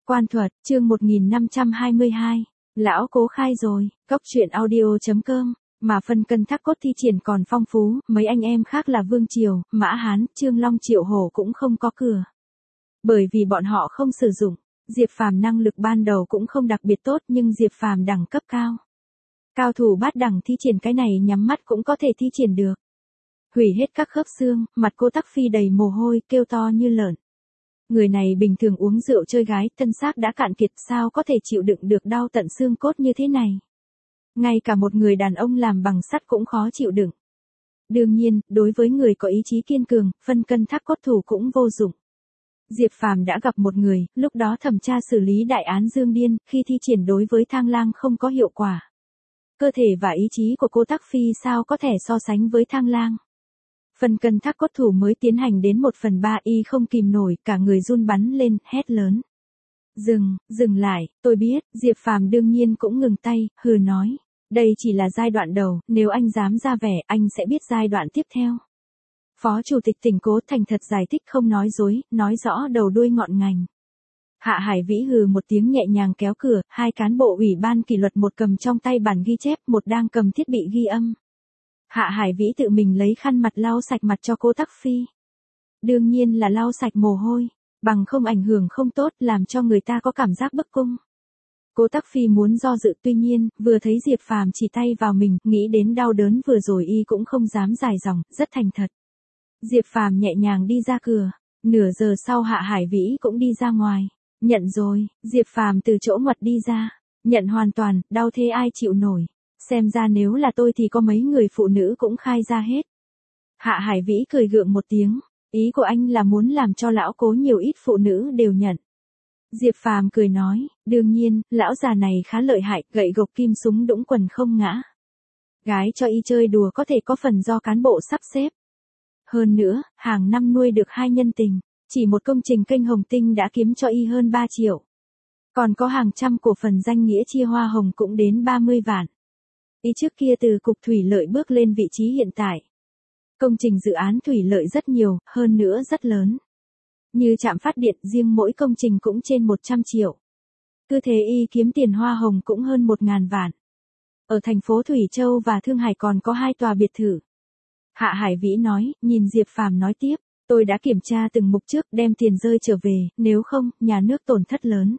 Quan thuật, chương 1522. Lão cố khai rồi, Cốc truyện audio.com. Mà phần cân thác cốt thi triển còn phong phú, mấy anh em khác là Vương Triều, Mã Hán, Trương Long Triệu Hổ cũng không có cửa. Bởi vì bọn họ không sử dụng. Diệp Phàm năng lực ban đầu cũng không đặc biệt tốt nhưng Diệp Phàm đẳng cấp cao. Cao thủ bát đẳng thi triển cái này nhắm mắt cũng có thể thi triển được. Hủy hết các khớp xương, mặt cô Tắc Phi đầy mồ hôi, kêu to như lợn. Người này bình thường uống rượu chơi gái, thân xác đã cạn kiệt, sao có thể chịu đựng được đau tận xương cốt như thế này. Ngay cả một người đàn ông làm bằng sắt cũng khó chịu đựng. Đương nhiên, đối với người có ý chí kiên cường, phân cân thác cốt thủ cũng vô dụng. Diệp Phàm đã gặp một người, lúc đó thẩm tra xử lý đại án Dương Điên, khi thi triển đối với Thang Lang không có hiệu quả. Cơ thể và ý chí của cô Tắc Phi sao có thể so sánh với Thang Lang. Phần cân thác cốt thủ mới tiến hành đến 1/3 y không kìm nổi, cả người run bắn lên, hét lớn. Dừng lại, tôi biết, Diệp Phàm đương nhiên cũng ngừng tay, hừ nói. Đây chỉ là giai đoạn đầu, nếu anh dám ra vẻ, anh sẽ biết giai đoạn tiếp theo. Phó Chủ tịch tỉnh Cố thành thật giải thích không nói dối, nói rõ đầu đuôi ngọn ngành. Hạ Hải Vĩ hừ một tiếng nhẹ nhàng kéo cửa, hai cán bộ ủy ban kỷ luật một cầm trong tay bản ghi chép, một đang cầm thiết bị ghi âm. Hạ Hải Vĩ tự mình lấy khăn mặt lau sạch mặt cho cô Tắc Phi. Đương nhiên là lau sạch mồ hôi, bằng không ảnh hưởng không tốt, làm cho người ta có cảm giác bức cung. Cô Tắc Phi muốn do dự, tuy nhiên, vừa thấy Diệp Phàm chỉ tay vào mình, nghĩ đến đau đớn vừa rồi y cũng không dám dài dòng, rất thành thật. Diệp Phàm nhẹ nhàng đi ra cửa, nửa giờ sau Hạ Hải Vĩ cũng đi ra ngoài. Nhận rồi, Diệp Phàm từ chỗ ngoặt đi ra, nhận hoàn toàn, đau thế ai chịu nổi. Xem ra nếu là tôi thì có mấy người phụ nữ cũng khai ra hết. Hạ Hải Vĩ cười gượng một tiếng, ý của anh là muốn làm cho lão Cố nhiều ít phụ nữ đều nhận. Diệp Phàm cười nói, đương nhiên, lão già này khá lợi hại, gậy gộc kim súng đũng quần không ngã. Gái cho y chơi đùa có thể có phần do cán bộ sắp xếp. Hơn nữa, hàng năm nuôi được 2 nhân tình, chỉ một công trình kênh Hồng Tinh đã kiếm cho y hơn 3 triệu. Còn có hàng trăm cổ phần danh nghĩa chia hoa hồng cũng đến 30 vạn. Y trước kia từ cục thủy lợi bước lên vị trí hiện tại. Công trình dự án thủy lợi rất nhiều, hơn nữa rất lớn. Như trạm phát điện riêng mỗi công trình cũng trên 100 triệu. Cứ thế y kiếm tiền hoa hồng cũng hơn 1.000 vạn. Ở thành phố Thủy Châu và Thương Hải còn có 2 tòa biệt thự. Hạ Hải Vĩ nói, nhìn Diệp Phàm nói tiếp, tôi đã kiểm tra từng mục trước, đem tiền rơi trở về, nếu không, nhà nước tổn thất lớn.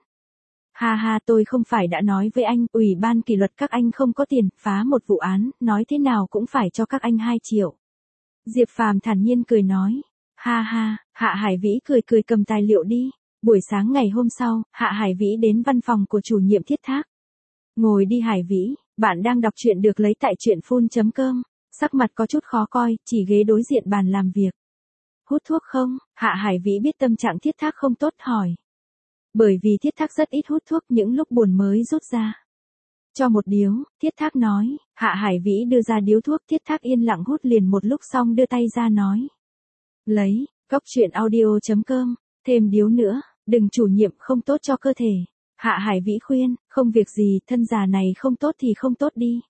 Ha ha, tôi không phải đã nói với anh, ủy ban kỷ luật các anh không có tiền, phá một vụ án, nói thế nào cũng phải cho các anh 2 triệu. Diệp Phàm thản nhiên cười nói, ha ha, Hạ Hải Vĩ cười cầm tài liệu đi. Buổi sáng ngày hôm sau, Hạ Hải Vĩ đến văn phòng của chủ nhiệm Thiết Thác. Ngồi đi Hải Vĩ, bạn đang đọc truyện được lấy tại truyện.com. Sắc mặt có chút khó coi, chỉ ghế đối diện bàn làm việc. Hút thuốc không? Hạ Hải Vĩ biết tâm trạng Thiết Thác không tốt hỏi. Bởi vì Thiết Thác rất ít hút thuốc, những lúc buồn mới rút ra. Cho một điếu, Thiết Thác nói. Hạ Hải Vĩ đưa ra điếu thuốc, Thiết Thác yên lặng hút liền một lúc xong đưa tay ra nói. Lấy, Cốc truyện audio.com, thêm điếu nữa, đừng, chủ nhiệm không tốt cho cơ thể. Hạ Hải Vĩ khuyên, không việc gì, thân già này không tốt thì không tốt đi.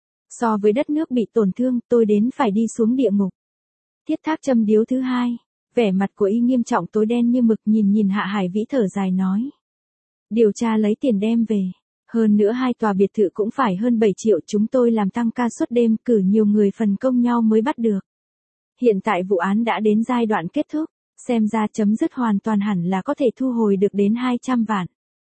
So với đất nước bị tổn thương, tôi đến phải đi xuống địa ngục. Thiết Thác châm điếu thứ hai, vẻ mặt của y nghiêm trọng tối đen như mực, nhìn Hạ Hải Vĩ thở dài nói. Điều tra lấy tiền đem về. Hơn nữa 2 tòa biệt thự cũng phải hơn 7 triệu, chúng tôi làm tăng ca suốt đêm, cử nhiều người phần công nhau mới bắt được. Hiện tại vụ án đã đến giai đoạn kết thúc, xem ra chấm dứt hoàn toàn hẳn là có thể thu hồi được đến 200 vạn.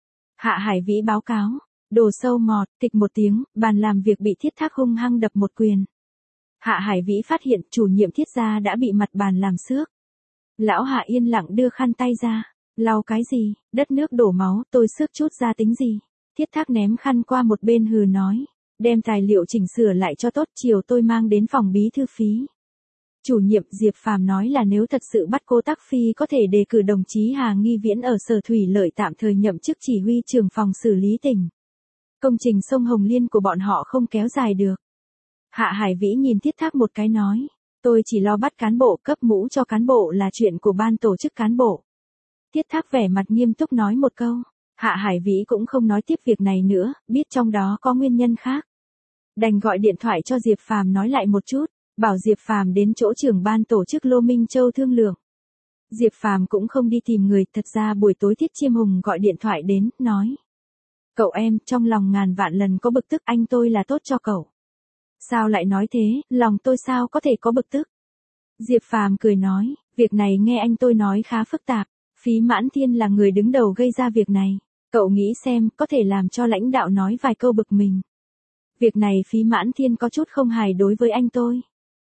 Hạ Hải Vĩ báo cáo. Đồ sâu mọt, tịch một tiếng, bàn làm việc bị Thiết Thác hung hăng đập một quyền. Hạ Hải Vĩ phát hiện chủ nhiệm Thiết gia đã bị mặt bàn làm xước. Lão Hạ yên lặng đưa khăn tay ra. Lau cái gì, đất nước đổ máu, tôi xước chút ra tính gì. Thiết Thác ném khăn qua một bên hừ nói. Đem tài liệu chỉnh sửa lại cho tốt, chiều tôi mang đến phòng bí thư phí. Chủ nhiệm Diệp Phàm nói là nếu thật sự bắt cô Tắc Phi có thể đề cử đồng chí Hà Nghi Viễn ở Sở Thủy Lợi tạm thời nhậm chức chỉ huy trưởng phòng xử lý tỉnh. Công trình sông Hồng Liên của bọn họ không kéo dài được. Hạ Hải Vĩ nhìn Thiết Thác một cái nói. Tôi chỉ lo bắt cán bộ, cấp mũ cho cán bộ là chuyện của ban tổ chức cán bộ. Thiết Thác vẻ mặt nghiêm túc nói một câu. Hạ Hải Vĩ cũng không nói tiếp việc này nữa, biết trong đó có nguyên nhân khác. Đành gọi điện thoại cho Diệp Phàm nói lại một chút, bảo Diệp Phàm đến chỗ trưởng ban tổ chức Lô Minh Châu thương lượng. Diệp Phàm cũng không đi tìm người, thật ra buổi tối Tiết Chiêm Hùng gọi điện thoại đến, nói. Cậu em, trong lòng ngàn vạn lần có bực tức, anh tôi là tốt cho cậu. Sao lại nói thế, lòng tôi sao có thể có bực tức? Diệp Phàm cười nói, việc này nghe anh tôi nói khá phức tạp, Phí Mãn Thiên là người đứng đầu gây ra việc này, cậu nghĩ xem có thể làm cho lãnh đạo nói vài câu bực mình. Việc này Phí Mãn Thiên có chút không hài đối với anh tôi.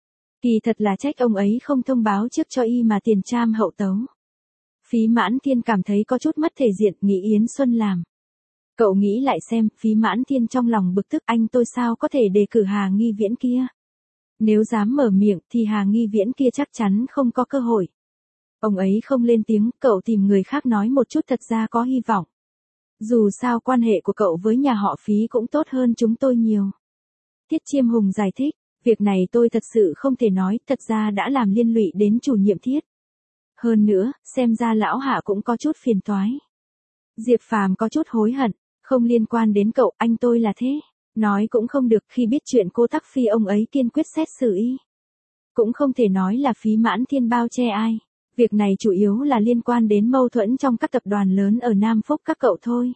Kỳ thật là trách ông ấy không thông báo trước cho y mà tiền tram hậu tấu. Phí Mãn Thiên cảm thấy có chút mất thể diện, nghĩ Yến Xuân làm. Cậu nghĩ lại xem, Phí Mãn Thiên trong lòng bực tức, anh tôi sao có thể đề cử Hà Nghi Viễn kia. Nếu dám mở miệng thì Hà Nghi Viễn kia chắc chắn không có cơ hội. Ông ấy không lên tiếng, cậu tìm người khác nói một chút, thật ra có hy vọng. Dù sao quan hệ của cậu với nhà họ Phí cũng tốt hơn chúng tôi nhiều. Tiết Chiêm Hùng giải thích, việc này tôi thật sự không thể nói, thật ra đã làm liên lụy đến chủ nhiệm Tiết. Hơn nữa, xem ra lão Hạ cũng có chút phiền toái. Diệp Phàm có chút hối hận, không liên quan đến cậu, anh tôi là thế. Nói cũng không được, khi biết chuyện cô Tắc Phi ông ấy kiên quyết xét xử y. Cũng không thể nói là Phí Mãn Thiên bao che ai. Việc này chủ yếu là liên quan đến mâu thuẫn trong các tập đoàn lớn ở Nam Phúc các cậu thôi.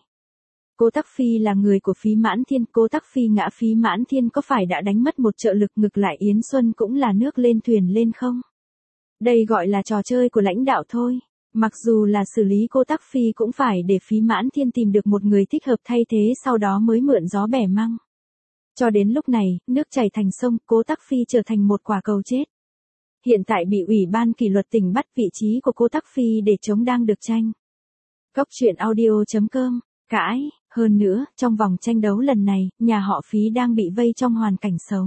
Cô Tắc Phi là người của Phí Mãn Thiên, cô Tắc Phi ngã Phí Mãn Thiên có phải đã đánh mất một trợ lực, ngược lại Yến Xuân cũng là nước lên thuyền lên không? Đây gọi là trò chơi của lãnh đạo thôi. Mặc dù là xử lý cô Tắc Phi cũng phải để Phí Mãn Thiên tìm được một người thích hợp thay thế, sau đó mới mượn gió bẻ măng. Cho đến lúc này, nước chảy thành sông, cô Tắc Phi trở thành một quả cầu chết. Hiện tại bị Ủy ban kỷ luật tỉnh bắt, vị trí của cô Tắc Phi để chống đang được tranh. Cóc truyện audio.com, cãi, hơn nữa, trong vòng tranh đấu lần này, nhà họ Phí đang bị vây trong hoàn cảnh xấu.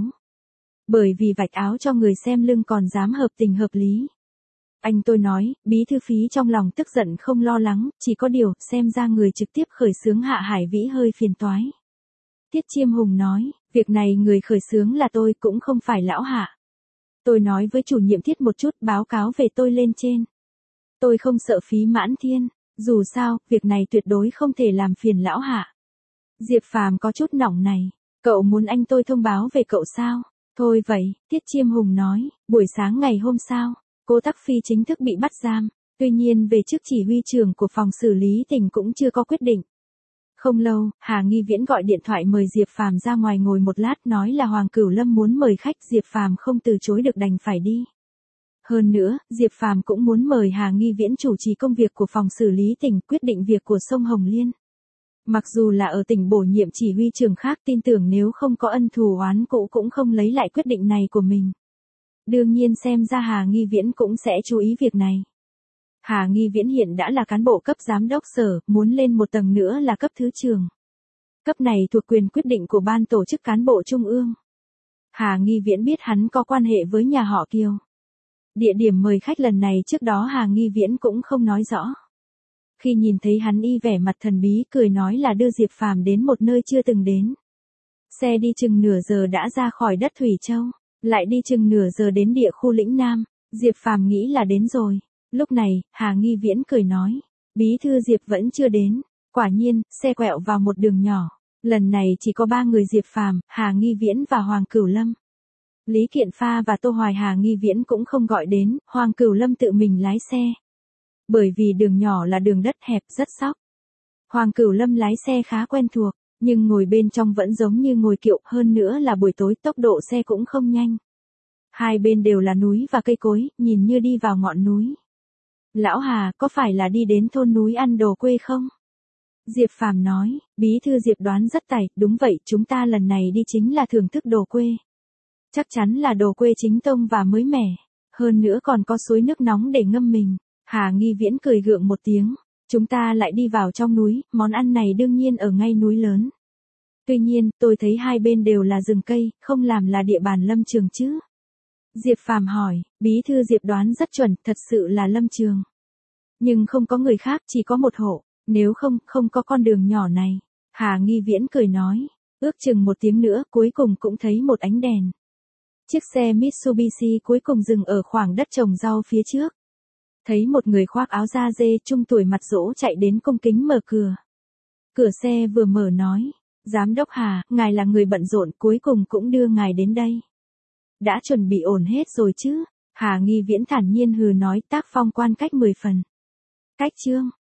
Bởi vì vạch áo cho người xem lưng còn dám hợp tình hợp lý. Anh tôi nói, Bí thư Phí trong lòng tức giận không lo lắng, chỉ có điều, xem ra người trực tiếp khởi xướng Hạ Hải Vĩ hơi phiền toái. Tiết Chiêm Hùng nói, việc này người khởi xướng là tôi, cũng không phải lão Hạ. Tôi nói với chủ nhiệm Tiết một chút, báo cáo về tôi lên trên. Tôi không sợ Phí Mãn Thiên, dù sao, việc này tuyệt đối không thể làm phiền lão Hạ. Diệp Phàm có chút nóng này, cậu muốn anh tôi thông báo về cậu sao? Thôi vậy, Tiết Chiêm Hùng nói, buổi sáng ngày hôm sau, cô Tắc Phi chính thức bị bắt giam, tuy nhiên về chức chỉ huy trưởng của phòng xử lý tỉnh cũng chưa có quyết định. Không lâu, Hà Nghi Viễn gọi điện thoại mời Diệp Phàm ra ngoài ngồi một lát, nói là Hoàng Cửu Lâm muốn mời khách, Diệp Phàm không từ chối được đành phải đi. Hơn nữa, Diệp Phàm cũng muốn mời Hà Nghi Viễn chủ trì công việc của phòng xử lý tỉnh, quyết định việc của sông Hồng Liên. Mặc dù là ở tỉnh bổ nhiệm chỉ huy trưởng khác, tin tưởng nếu không có ân thù oán cũ cũng không lấy lại quyết định này của mình. Đương nhiên xem ra Hà Nghi Viễn cũng sẽ chú ý việc này. Hà Nghi Viễn hiện đã là cán bộ cấp giám đốc sở, muốn lên một tầng nữa là cấp thứ trưởng. Cấp này thuộc quyền quyết định của ban tổ chức cán bộ trung ương. Hà Nghi Viễn biết hắn có quan hệ với nhà họ Kiều. Địa điểm mời khách lần này trước đó Hà Nghi Viễn cũng không nói rõ. Khi nhìn thấy hắn y vẻ mặt thần bí, cười nói là đưa Diệp Phàm đến một nơi chưa từng đến. Xe đi chừng nửa giờ đã ra khỏi đất Thủy Châu, lại đi chừng nửa giờ đến địa khu lĩnh Nam, Diệp Phàm nghĩ là đến rồi. Lúc này, Hà Nghi Viễn cười nói, Bí thư Diệp vẫn chưa đến. Quả nhiên, xe quẹo vào một đường nhỏ. Lần này chỉ có 3 người, Diệp Phàm, Hà Nghi Viễn và Hoàng Cửu Lâm. Lý Kiện Pha và Tô Hoài Hà Nghi Viễn cũng không gọi đến, Hoàng Cửu Lâm tự mình lái xe. Bởi vì đường nhỏ là đường đất hẹp rất sóc. Hoàng Cửu Lâm lái xe khá quen thuộc, nhưng ngồi bên trong vẫn giống như ngồi kiệu, hơn nữa là buổi tối tốc độ xe cũng không nhanh. Hai bên đều là núi và cây cối, nhìn như đi vào ngọn núi. Lão Hà, có phải là đi đến thôn núi ăn đồ quê không? Diệp Phàm nói, Bí thư Diệp đoán rất tài, đúng vậy, chúng ta lần này đi chính là thưởng thức đồ quê. Chắc chắn là đồ quê chính tông và mới mẻ, hơn nữa còn có suối nước nóng để ngâm mình. Hà Nghi Viễn cười gượng một tiếng, chúng ta lại đi vào trong núi, món ăn này đương nhiên ở ngay núi lớn. Tuy nhiên, tôi thấy hai bên đều là rừng cây, không làm là địa bàn lâm trường chứ? Diệp Phàm hỏi, Bí thư Diệp đoán rất chuẩn, thật sự là lâm trường. Nhưng không có người khác, chỉ có một hộ, nếu không, không có con đường nhỏ này. Hà Nghi Viễn cười nói, ước chừng 1 tiếng nữa, cuối cùng cũng thấy một ánh đèn. Chiếc xe Mitsubishi cuối cùng dừng ở khoảng đất trồng rau phía trước. Thấy một người khoác áo da dê trung tuổi mặt rỗ chạy đến cung kính mở cửa. Cửa xe vừa mở nói, Giám đốc Hà, ngài là người bận rộn, cuối cùng cũng đưa ngài đến đây. Đã chuẩn bị ổn hết rồi chứ? Hà Nghi Viễn thản nhiên hừ nói tác phong quan cách 10 phần. Cách chương.